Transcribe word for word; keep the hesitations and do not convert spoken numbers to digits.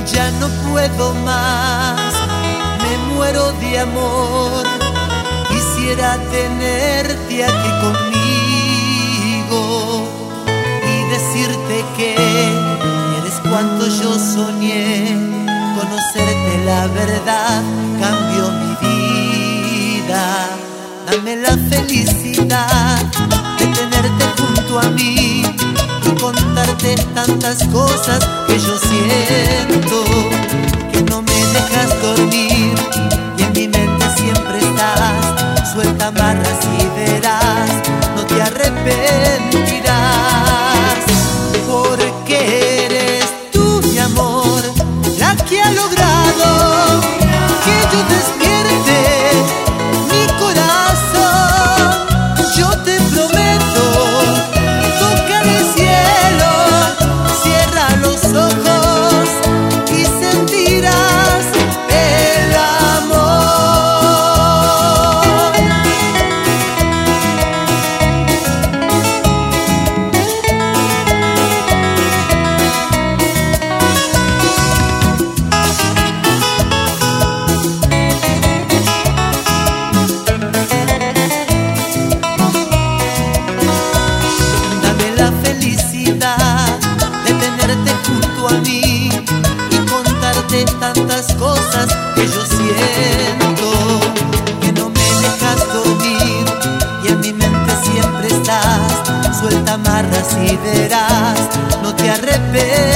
Ya no puedo más, me muero de amor. Quisiera tenerte aquí conmigo y decirte que eres cuanto yo soñé. Conocerte la verdad cambió mi vida. Dame la felicidad de tenerte junto a mí y contarte tantas cosas que yo siento, que no me dejas dormir y en mi mente siempre estás. Suelta amarras y verás, no te arrepentirás, porque eres tú, mi amor, la que ha logrado que yo despierte mi corazón. Yo te prometo tocar el cielo, cierra los ojos y sentirás el amor. Dame la felicidad de tenerte junto a mí y contarte tantas cosas que yo siento, que no me dejas dormir y en mi mente siempre estás. Suelta amarras y verás, no te arrepentirás.